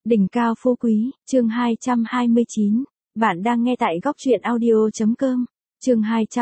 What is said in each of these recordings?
Đỉnh cao phú quý, chương 229. Bạn đang nghe tại góc truyện audio.com. Chương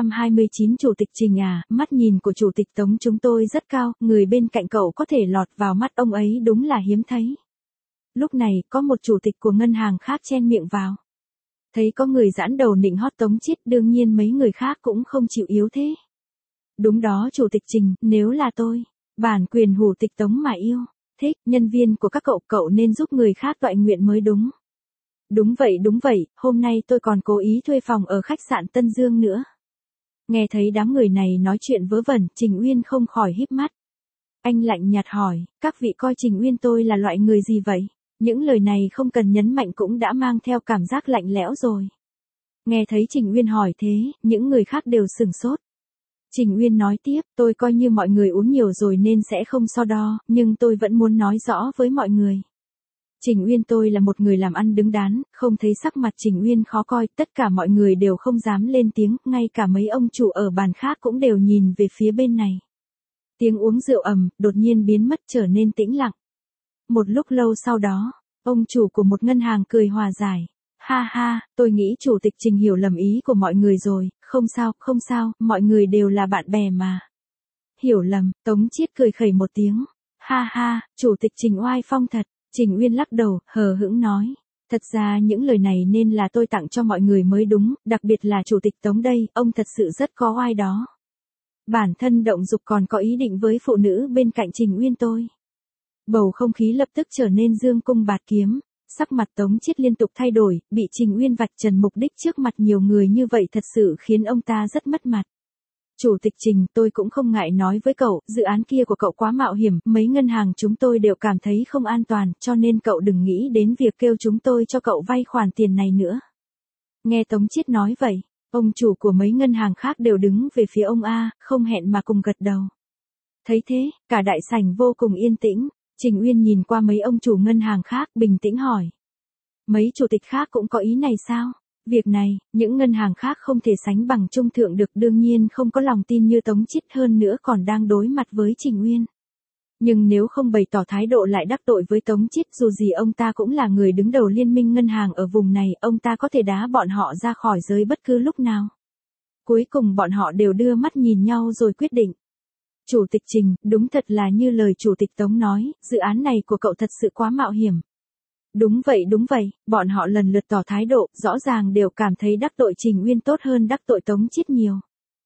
229. Chủ tịch Trình à, mắt nhìn của Chủ tịch Tống chúng tôi rất cao, người bên cạnh cậu có thể lọt vào mắt ông ấy đúng là hiếm thấy. Lúc này, có một chủ tịch của ngân hàng khác chen miệng vào. Thấy có người giãn đầu nịnh hót Tống Chiết, đương nhiên mấy người khác cũng không chịu yếu thế. Đúng đó Chủ tịch Trình, nếu là tôi, bản quyền hủ tịch Tống mà yêu. Thích, nhân viên của các cậu nên giúp người khác toại nguyện mới đúng. Đúng vậy, hôm nay tôi còn cố ý thuê phòng ở khách sạn Tân Dương nữa. Nghe thấy đám người này nói chuyện vớ vẩn, Trình Uyên không khỏi híp mắt. Anh lạnh nhạt hỏi, các vị coi Trình Uyên tôi là loại người gì vậy? Những lời này không cần nhấn mạnh cũng đã mang theo cảm giác lạnh lẽo rồi. Nghe thấy Trình Uyên hỏi thế, những người khác đều sửng sốt. Trình Uyên nói tiếp, tôi coi như mọi người uống nhiều rồi nên sẽ không so đo, nhưng tôi vẫn muốn nói rõ với mọi người. Trình Uyên tôi là một người làm ăn đứng đắn, không thấy sắc mặt Trình Uyên khó coi, tất cả mọi người đều không dám lên tiếng, ngay cả mấy ông chủ ở bàn khác cũng đều nhìn về phía bên này. Tiếng uống rượu ầm, đột nhiên biến mất trở nên tĩnh lặng. Một lúc lâu sau đó, ông chủ của một ngân hàng cười hòa giải. Ha ha, tôi nghĩ Chủ tịch Trình hiểu lầm ý của mọi người rồi, không sao, mọi người đều là bạn bè mà. Hiểu lầm, Tống Chiết cười khẩy một tiếng. Ha ha, Chủ tịch Trình oai phong thật, Trình Uyên lắc đầu, hờ hững nói. Thật ra những lời này nên là tôi tặng cho mọi người mới đúng, đặc biệt là Chủ tịch Tống đây, ông thật sự rất có oai đó. Bản thân động dục còn có ý định với phụ nữ bên cạnh Trình Uyên tôi. Bầu không khí lập tức trở nên dương cung bạt kiếm. Sắc mặt Tống Chiết liên tục thay đổi, bị Trình Uyên vạch trần mục đích trước mặt nhiều người như vậy thật sự khiến ông ta rất mất mặt. Chủ tịch Trình, tôi cũng không ngại nói với cậu, dự án kia của cậu quá mạo hiểm, mấy ngân hàng chúng tôi đều cảm thấy không an toàn, cho nên cậu đừng nghĩ đến việc kêu chúng tôi cho cậu vay khoản tiền này nữa. Nghe Tống Chiết nói vậy, ông chủ của mấy ngân hàng khác đều đứng về phía ông A, không hẹn mà cùng gật đầu. Thấy thế, cả đại sảnh vô cùng yên tĩnh. Trình Uyên nhìn qua mấy ông chủ ngân hàng khác, bình tĩnh hỏi. Mấy chủ tịch khác cũng có ý này sao? Việc này, những ngân hàng khác không thể sánh bằng trung thượng được, đương nhiên không có lòng tin như Tống Chiết, hơn nữa còn đang đối mặt với Trình Uyên. Nhưng nếu không bày tỏ thái độ lại đắc tội với Tống Chiết, dù gì ông ta cũng là người đứng đầu liên minh ngân hàng ở vùng này, ông ta có thể đá bọn họ ra khỏi giới bất cứ lúc nào. Cuối cùng bọn họ đều đưa mắt nhìn nhau rồi quyết định. Chủ tịch Trình, đúng thật là như lời Chủ tịch Tống nói, dự án này của cậu thật sự quá mạo hiểm. Đúng vậy, bọn họ lần lượt tỏ thái độ, rõ ràng đều cảm thấy đắc tội Trình Uyên tốt hơn đắc tội Tống Chiết nhiều.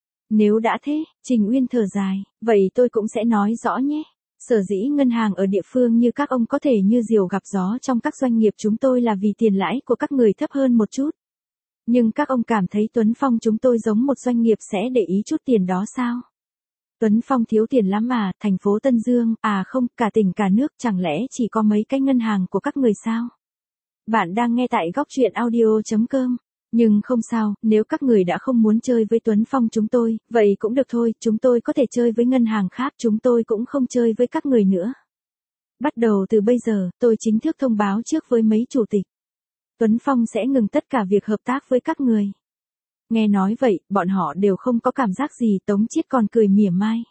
Nếu đã thế, Trình Uyên thở dài, vậy tôi cũng sẽ nói rõ nhé. Sở dĩ ngân hàng ở địa phương như các ông có thể như diều gặp gió trong các doanh nghiệp chúng tôi là vì tiền lãi của các người thấp hơn một chút. Nhưng các ông cảm thấy Tuấn Phong chúng tôi giống một doanh nghiệp sẽ để ý chút tiền đó sao? Tuấn Phong thiếu tiền lắm mà, thành phố Tân Dương, à không, cả tỉnh cả nước, chẳng lẽ chỉ có mấy cái ngân hàng của các người sao? Bạn đang nghe tại góc truyện audio.com. Nhưng không sao, nếu các người đã không muốn chơi với Tuấn Phong chúng tôi, vậy cũng được thôi, chúng tôi có thể chơi với ngân hàng khác, chúng tôi cũng không chơi với các người nữa. Bắt đầu từ bây giờ, tôi chính thức thông báo trước với mấy chủ tịch. Tuấn Phong sẽ ngừng tất cả việc hợp tác với các người. Nghe nói vậy, bọn họ đều không có cảm giác gì, Tống Chiết còn cười mỉa mai.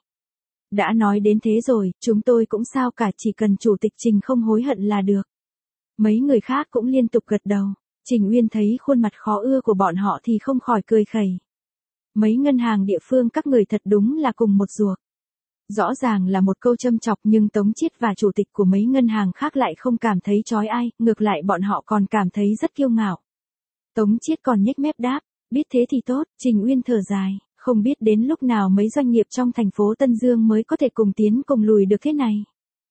Đã nói đến thế rồi, chúng tôi cũng sao cả, chỉ cần Chủ tịch Trình không hối hận là được. Mấy người khác cũng liên tục gật đầu. Trình Uyên thấy khuôn mặt khó ưa của bọn họ thì không khỏi cười khẩy. Mấy ngân hàng địa phương các người thật đúng là cùng một ruột. Rõ ràng là một câu châm chọc nhưng Tống Chiết và chủ tịch của mấy ngân hàng khác lại không cảm thấy chói ai, ngược lại bọn họ còn cảm thấy rất kiêu ngạo. Tống Chiết còn nhếch mép đáp. Biết thế thì tốt, Trình Uyên thở dài, không biết đến lúc nào mấy doanh nghiệp trong thành phố Tân Dương mới có thể cùng tiến cùng lùi được thế này.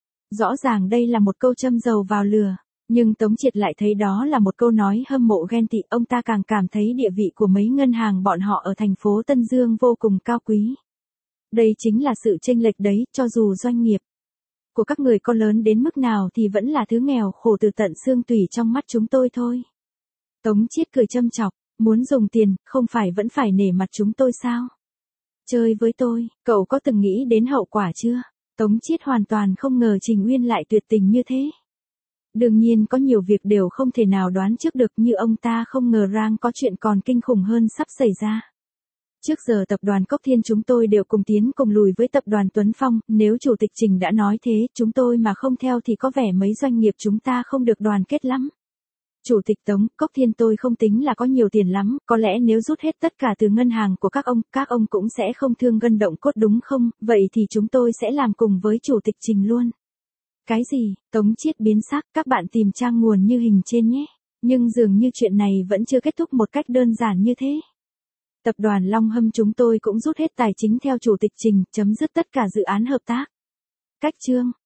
Rõ ràng đây là một câu châm dầu vào lửa, nhưng Tống Chiết lại thấy đó là một câu nói hâm mộ ghen tị, ông ta càng cảm thấy địa vị của mấy ngân hàng bọn họ ở thành phố Tân Dương vô cùng cao quý. Đây chính là sự chênh lệch đấy, cho dù doanh nghiệp của các người có lớn đến mức nào thì vẫn là thứ nghèo khổ từ tận xương tủy trong mắt chúng tôi thôi. Tống Chiết cười châm chọc. Muốn dùng tiền, không phải vẫn phải nể mặt chúng tôi sao? Chơi với tôi, cậu có từng nghĩ đến hậu quả chưa? Tống Chiết hoàn toàn không ngờ Trình Uyên lại tuyệt tình như thế. Đương nhiên có nhiều việc đều không thể nào đoán trước được, như ông ta không ngờ rằng có chuyện còn kinh khủng hơn sắp xảy ra. Trước giờ tập đoàn Cốc Thiên chúng tôi đều cùng tiến cùng lùi với tập đoàn Tuấn Phong, nếu Chủ tịch Trình đã nói thế, chúng tôi mà không theo thì có vẻ mấy doanh nghiệp chúng ta không được đoàn kết lắm. Chủ tịch Tống, Cốc Thiên tôi không tính là có nhiều tiền lắm, có lẽ nếu rút hết tất cả từ ngân hàng của các ông cũng sẽ không thương gân động cốt đúng không, vậy thì chúng tôi sẽ làm cùng với Chủ tịch Trình luôn. Cái gì, Tống Chiết biến sắc, các bạn tìm trang nguồn như hình trên nhé. Nhưng dường như chuyện này vẫn chưa kết thúc một cách đơn giản như thế. Tập đoàn Long Hâm chúng tôi cũng rút hết tài chính theo Chủ tịch Trình, chấm dứt tất cả dự án hợp tác. Cách chương